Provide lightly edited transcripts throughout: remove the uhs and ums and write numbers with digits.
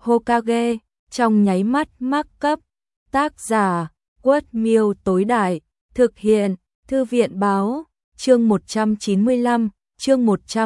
Hokage, trong nháy mắt mắc cấp. Tác giả, Quất Miêu tối đại, thực hiện, Thư viện báo, chương 195, chương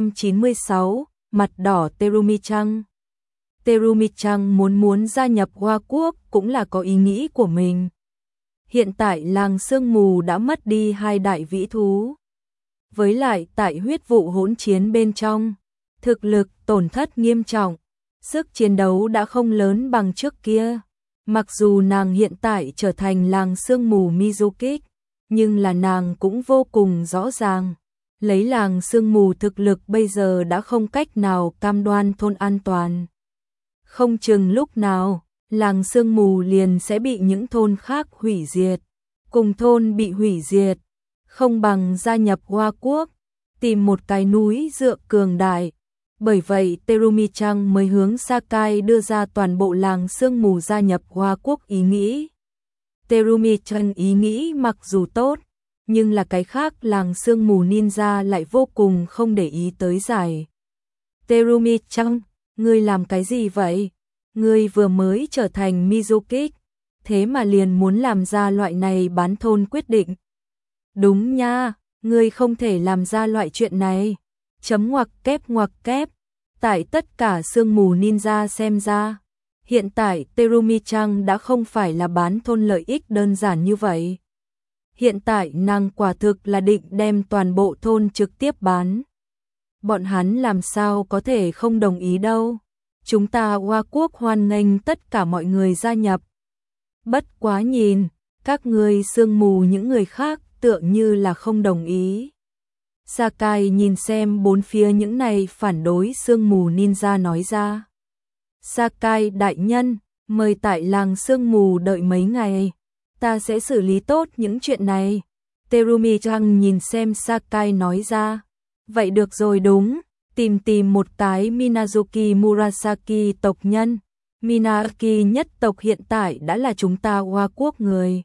196, mặt đỏ Terumi-chan. Terumi-chan muốn gia nhập Hoa Quốc cũng là có ý nghĩ của mình. Hiện tại làng sương mù đã mất đi 2 đại vĩ thú. Với lại tại huyết vụ hỗn chiến bên trong, thực lực tổn thất nghiêm trọng, sức chiến đấu đã không lớn bằng trước kia. Mặc dù nàng hiện tại trở thành làng sương mù Mizukik, nhưng là nàng cũng vô cùng rõ ràng. Lấy làng sương mù thực lực bây giờ đã không cách nào cam đoan thôn an toàn. Không chừng lúc nào, làng sương mù liền sẽ bị những thôn khác hủy diệt. Cùng thôn bị hủy diệt, không bằng gia nhập Hoa Quốc, tìm một cái núi dựa cường đại. Bởi vậy Terumi-chan mới hướng Sakai đưa ra toàn bộ làng sương mù gia nhập Hoa Quốc ý nghĩ. Terumi-chan ý nghĩ mặc dù tốt, nhưng là cái khác làng sương mù ninja lại vô cùng không để ý tới giải. Terumi-chan, ngươi làm cái gì vậy? Ngươi vừa mới trở thành Mizukik, thế mà liền muốn làm ra loại này bán thôn quyết định. Đúng nha, ngươi không thể làm ra loại chuyện này. Chấm ngoặc kép. Tại tất cả sương mù ninja xem ra, hiện tại Terumi-chan đã không phải là bán thôn lợi ích đơn giản như vậy. Hiện tại nàng quả thực là định đem toàn bộ thôn trực tiếp bán. Bọn hắn làm sao có thể không đồng ý đâu. Chúng ta Hoa Quốc hoan nghênh tất cả mọi người gia nhập. Bất quá nhìn, các ngươi sương mù những người khác tựa như là không đồng ý. Sakai nhìn xem bốn phía những này phản đối sương mù ninja nói ra. Sakai đại nhân, mời tại làng sương mù đợi mấy ngày. Ta sẽ xử lý tốt những chuyện này. Terumi-chan nhìn xem Sakai nói ra. Vậy được rồi đúng, tìm một cái Minazuki Murasaki tộc nhân. Minaki nhất tộc hiện tại đã là chúng ta Hoa Quốc người.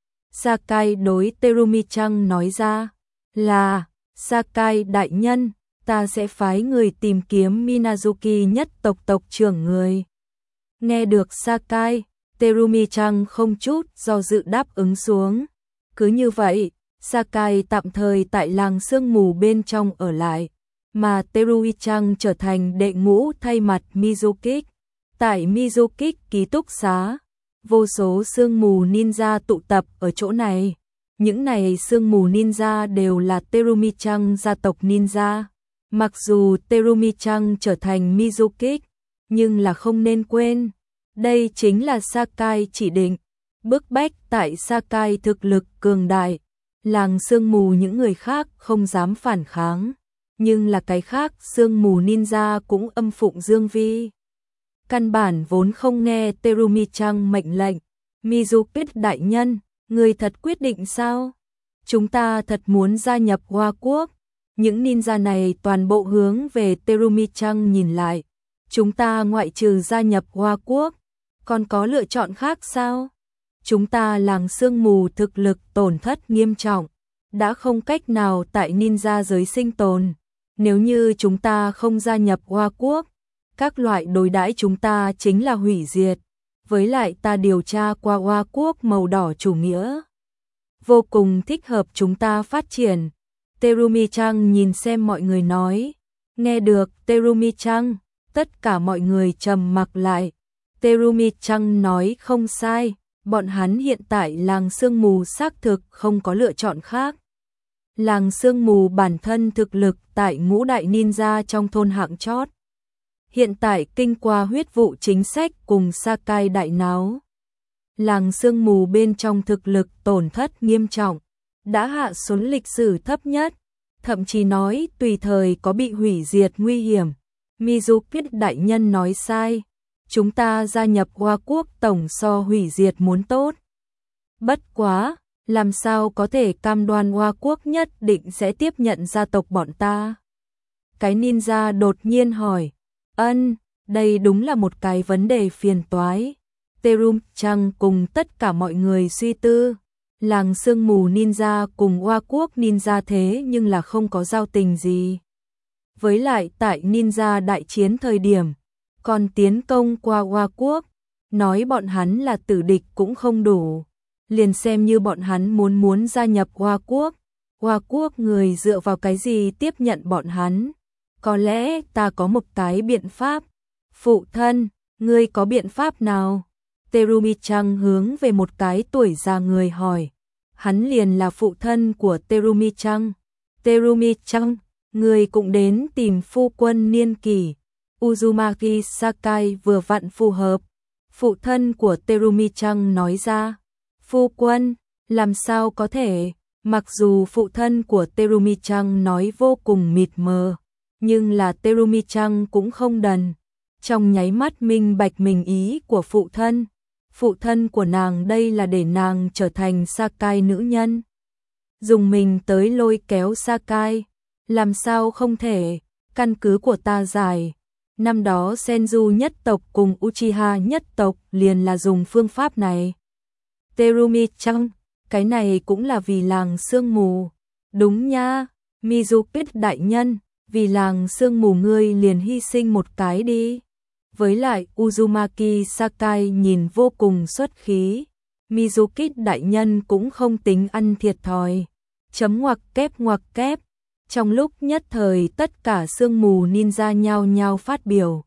Sakai đối Terumi-chan nói ra. Là, Sakai đại nhân, ta sẽ phái người tìm kiếm Minazuki nhất tộc tộc trưởng người. Nghe được Sakai, Terumi-chan không chút do dự đáp ứng xuống. Cứ như vậy, Sakai tạm thời tại làng sương mù bên trong ở lại, mà Terumi-chan trở thành đệ ngũ thay mặt Mizukik. Tại Mizukik ký túc xá, vô số sương mù ninja tụ tập ở chỗ này. Những này sương mù ninja đều là Terumi-chan gia tộc ninja. Mặc dù Terumi-chan trở thành Mizukik, nhưng là không nên quên, đây chính là Sakai chỉ định, bức bách tại Sakai thực lực cường đại. Làng sương mù những người khác không dám phản kháng, nhưng là cái khác sương mù ninja cũng âm phụng dương vi. Căn bản vốn không nghe Terumi-chan mệnh lệnh. Mizukik đại nhân, người thật quyết định sao? Chúng ta thật muốn gia nhập Hoa Quốc. Những ninja này toàn bộ hướng về Terumi-chan nhìn lại. Chúng ta ngoại trừ gia nhập Hoa Quốc, còn có lựa chọn khác sao? Chúng ta làng sương mù thực lực tổn thất nghiêm trọng, đã không cách nào tại ninja giới sinh tồn. Nếu như chúng ta không gia nhập Hoa Quốc, các loại đối đãi chúng ta chính là hủy diệt. Với lại ta điều tra qua Hoa Quốc màu đỏ chủ nghĩa, vô cùng thích hợp chúng ta phát triển. Terumi-chan nhìn xem mọi người nói. Nghe được Terumi-chan, tất cả mọi người trầm mặc lại. Terumi-chan nói không sai, bọn hắn hiện tại làng sương mù xác thực không có lựa chọn khác. Làng sương mù bản thân thực lực tại ngũ đại ninja trong thôn hạng chót. Hiện tại kinh qua huyết vụ chính sách cùng Sakai đại náo. Làng sương mù bên trong thực lực tổn thất nghiêm trọng, đã hạ xuống lịch sử thấp nhất, thậm chí nói tùy thời có bị hủy diệt nguy hiểm. Mizukik đại nhân nói sai, chúng ta gia nhập Hoa Quốc tổng so hủy diệt muốn tốt. Bất quá, làm sao có thể cam đoan Hoa Quốc nhất định sẽ tiếp nhận gia tộc bọn ta? Cái ninja đột nhiên hỏi. Đây đúng là một cái vấn đề phiền toái. Terumi-chan cùng tất cả mọi người suy tư. Làng sương mù ninja cùng Hoa Quốc ninja thế nhưng là không có giao tình gì. Với lại tại ninja đại chiến thời điểm, còn tiến công qua Hoa Quốc, nói bọn hắn là tử địch cũng không đủ, liền xem như bọn hắn muốn gia nhập Hoa Quốc người dựa vào cái gì tiếp nhận bọn hắn? Có lẽ ta có một cái biện pháp. Phụ thân, ngươi có biện pháp nào? Terumi-chan hướng về một cái tuổi già người hỏi. Hắn liền là phụ thân của Terumi-chan. Terumi-chan, người cũng đến tìm phu quân niên kỷ. Uzumaki Sakai vừa vặn phù hợp. Phụ thân của Terumi-chan nói ra. Phu quân, làm sao có thể? Mặc dù phụ thân của Terumi-chan nói vô cùng mịt mờ, nhưng là Terumi-chan cũng không đần. Trong nháy mắt minh bạch mình ý của phụ thân. Phụ thân của nàng đây là để nàng trở thành Sakai nữ nhân. Dùng mình tới lôi kéo Sakai. Làm sao không thể? Căn cứ của ta giải. Năm đó Senju nhất tộc cùng Uchiha nhất tộc liền là dùng phương pháp này. Terumi-chan, cái này cũng là vì làng sương mù. Đúng nha, Mizuki đại nhân, vì làng sương mù ngươi liền hy sinh một cái đi. Với lại Uzumaki Sakai nhìn vô cùng xuất khí. Mizuki đại nhân cũng không tính ăn thiệt thòi. Chấm ngoặc kép. Trong lúc nhất thời tất cả sương mù ninja nhao nhao phát biểu.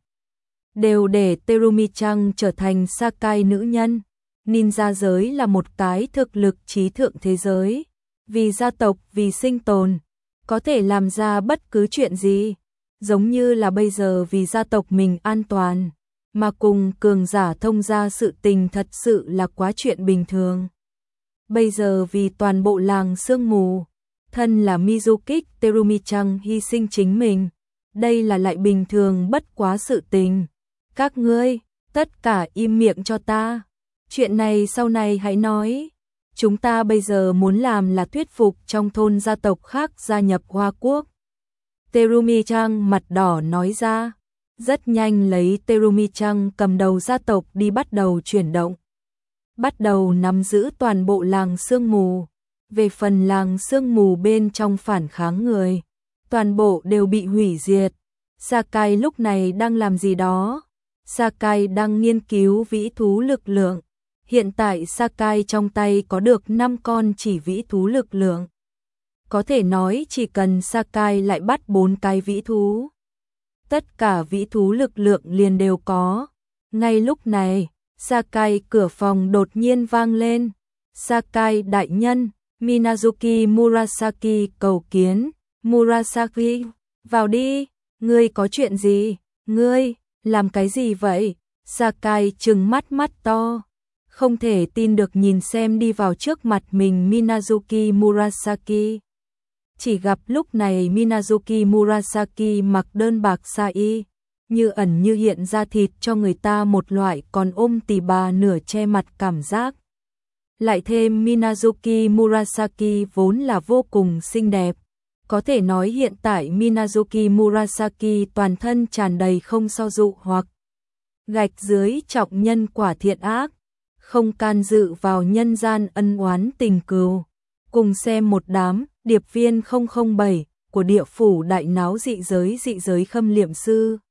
Đều để Terumi-chan trở thành Sakai nữ nhân. Ninja giới là một cái thực lực trí thượng thế giới. Vì gia tộc, vì sinh tồn. Có thể làm ra bất cứ chuyện gì. Giống như là bây giờ vì gia tộc mình an toàn. Mà cùng cường giả thông gia sự tình thật sự là quá chuyện bình thường. Bây giờ vì toàn bộ làng sương mù. Thân là Mizuki Terumi-chan hy sinh chính mình. Đây là lại bình thường bất quá sự tình. Các ngươi, tất cả im miệng cho ta. Chuyện này sau này hãy nói. Chúng ta bây giờ muốn làm là thuyết phục trong thôn gia tộc khác gia nhập Hoa Quốc. Terumi-chan mặt đỏ nói ra. Rất nhanh lấy Terumi-chan cầm đầu gia tộc đi bắt đầu chuyển động. Bắt đầu nắm giữ toàn bộ làng sương mù. Về phần làng sương mù bên trong phản kháng người, toàn bộ đều bị hủy diệt. Sakai lúc này đang làm gì đó? Sakai đang nghiên cứu vĩ thú lực lượng. Hiện tại Sakai trong tay có được 5 con chỉ vĩ thú lực lượng. Có thể nói chỉ cần Sakai lại bắt 4 cái vĩ thú. Tất cả vĩ thú lực lượng liền đều có. Ngay lúc này, Sakai cửa phòng đột nhiên vang lên. Sakai đại nhân, Minazuki Murasaki cầu kiến. Murasaki, vào đi, ngươi có chuyện gì? Ngươi, làm cái gì vậy? Sakai trừng mắt to. Không thể tin được nhìn xem đi vào trước mặt mình Minazuki Murasaki. Chỉ gặp lúc này Minazuki Murasaki mặc đơn bạc sa y, như ẩn như hiện ra thịt cho người ta một loại còn ôm tỉ bà nửa che mặt cảm giác. Lại thêm Minazuki Murasaki vốn là vô cùng xinh đẹp. Có thể nói hiện tại Minazuki Murasaki toàn thân tràn đầy không so dụ hoặc gạch dưới trọng nhân quả thiện ác, không can dự vào nhân gian ân oán tình cừu. Cùng xem một đám điệp viên 007 của địa phủ đại náo dị giới khâm liệm sư.